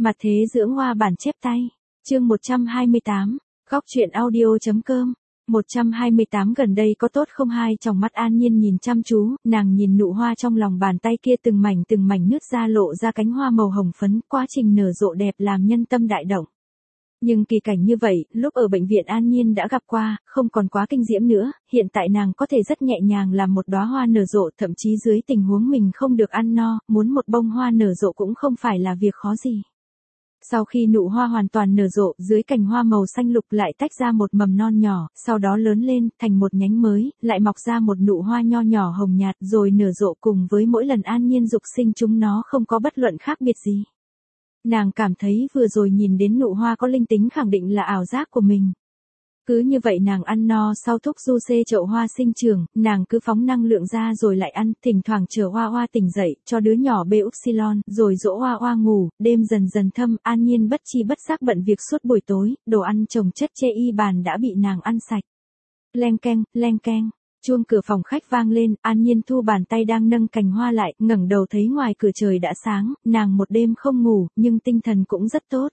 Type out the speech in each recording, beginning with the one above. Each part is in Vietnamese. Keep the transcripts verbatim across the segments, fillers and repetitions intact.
Mặt thế dưỡng hoa bản chép tay. Chương một trăm hai mươi tám. Góc truyện audio.com. một trăm hai mươi tám Gần đây có tốt không hai trong mắt An Nhiên nhìn chăm chú, nàng nhìn nụ hoa trong lòng bàn tay kia từng mảnh từng mảnh nứt ra lộ ra cánh hoa màu hồng phấn, quá trình nở rộ đẹp làm nhân tâm đại động. Nhưng kỳ cảnh như vậy, lúc ở bệnh viện An Nhiên đã gặp qua, không còn quá kinh diễm nữa, hiện tại nàng có thể rất nhẹ nhàng làm một đóa hoa nở rộ, thậm chí dưới tình huống mình không được ăn no, muốn một bông hoa nở rộ cũng không phải là việc khó gì. Sau khi nụ hoa hoàn toàn nở rộ, dưới cành hoa màu xanh lục lại tách ra một mầm non nhỏ, sau đó lớn lên, thành một nhánh mới, lại mọc ra một nụ hoa nho nhỏ hồng nhạt, rồi nở rộ cùng với mỗi lần An Nhiên dục sinh chúng nó không có bất luận khác biệt gì. Nàng cảm thấy vừa rồi nhìn đến nụ hoa có linh tính khẳng định là ảo giác của mình. Cứ như vậy nàng ăn no sau thúc du xê chậu hoa sinh trưởng, nàng cứ phóng năng lượng ra rồi lại ăn, thỉnh thoảng chờ Hoa Hoa tỉnh dậy, cho đứa nhỏ bê upsilon, rồi dỗ Hoa Hoa ngủ, đêm dần dần thâm, An Nhiên bất chi bất giác bận việc suốt buổi tối, đồ ăn chồng chất chê y bàn đã bị nàng ăn sạch. Leng keng, leng keng, chuông cửa phòng khách vang lên, An Nhiên thu bàn tay đang nâng cành hoa lại, ngẩng đầu thấy ngoài cửa trời đã sáng, nàng một đêm không ngủ, nhưng tinh thần cũng rất tốt.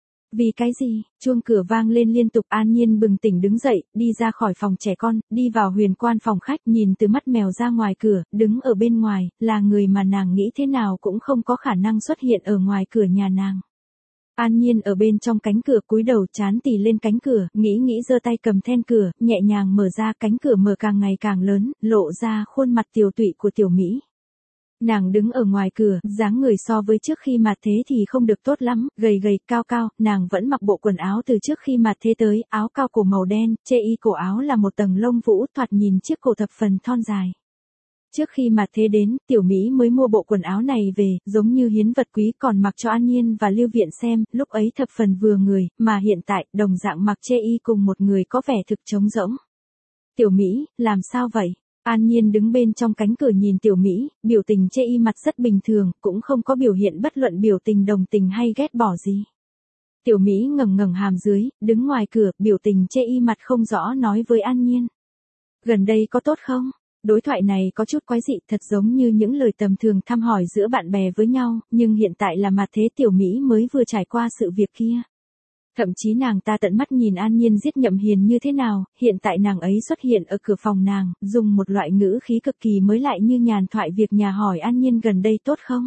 Vì cái gì? Chuông cửa vang lên liên tục, An Nhiên bừng tỉnh đứng dậy, đi ra khỏi phòng trẻ con, đi vào huyền quan phòng khách, nhìn từ mắt mèo ra ngoài cửa, đứng ở bên ngoài, là người mà nàng nghĩ thế nào cũng không có khả năng xuất hiện ở ngoài cửa nhà nàng. An Nhiên ở bên trong cánh cửa cúi đầu chán tì lên cánh cửa, nghĩ nghĩ giơ tay cầm then cửa, nhẹ nhàng mở ra, cánh cửa mở càng ngày càng lớn, lộ ra khuôn mặt tiều tụy của tiểu Mỹ. Nàng đứng ở ngoài cửa, dáng người so với trước khi mặt thế thì không được tốt lắm, gầy gầy, cao cao, nàng vẫn mặc bộ quần áo từ trước khi mặt thế tới, áo cao cổ màu đen, chê y cổ áo là một tầng lông vũ, thoạt nhìn chiếc cổ thập phần thon dài. Trước khi mặt thế đến, tiểu Mỹ mới mua bộ quần áo này về, giống như hiến vật quý, còn mặc cho An Nhiên và Lưu Viện xem, lúc ấy thập phần vừa người, mà hiện tại, đồng dạng mặc chê y cùng một người có vẻ thực trống rỗng. Tiểu Mỹ, làm sao vậy? An Nhiên đứng bên trong cánh cửa nhìn tiểu Mỹ, biểu tình chê y mặt rất bình thường, cũng không có biểu hiện bất luận biểu tình đồng tình hay ghét bỏ gì. Tiểu Mỹ ngẩng ngẩng hàm dưới, đứng ngoài cửa, biểu tình chê y mặt không rõ nói với An Nhiên. Gần đây có tốt không? Đối thoại này có chút quái dị, thật giống như những lời tầm thường thăm hỏi giữa bạn bè với nhau, nhưng hiện tại là mặt thế tiểu Mỹ mới vừa trải qua sự việc kia. Thậm chí nàng ta tận mắt nhìn An Nhiên giết Nhậm Hiền như thế nào, hiện tại nàng ấy xuất hiện ở cửa phòng nàng, dùng một loại ngữ khí cực kỳ mới lại như nhàn thoại việc nhà hỏi An Nhiên gần đây tốt không?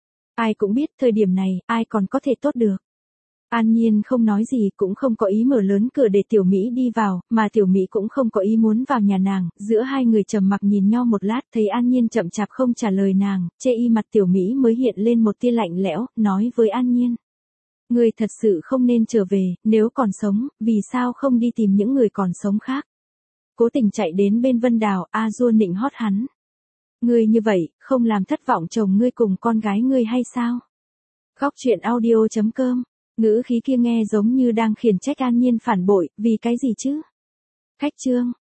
Ai cũng biết thời điểm này, ai còn có thể tốt được. An Nhiên không nói gì, cũng không có ý mở lớn cửa để tiểu Mỹ đi vào, mà tiểu Mỹ cũng không có ý muốn vào nhà nàng, giữa hai người trầm mặc nhìn nhau một lát, thấy An Nhiên chậm chạp không trả lời nàng, chê y mặt tiểu Mỹ mới hiện lên một tia lạnh lẽo, nói với An Nhiên. Ngươi thật sự không nên trở về, nếu còn sống, vì sao không đi tìm những người còn sống khác? Cố tình chạy đến bên Vân Đào, A Dua nịnh hót hắn. Ngươi như vậy, không làm thất vọng chồng ngươi cùng con gái ngươi hay sao? Góc truyện audio.com. Ngữ khí kia nghe giống như đang khiển trách An Nhiên phản bội, vì cái gì chứ? Khách chương.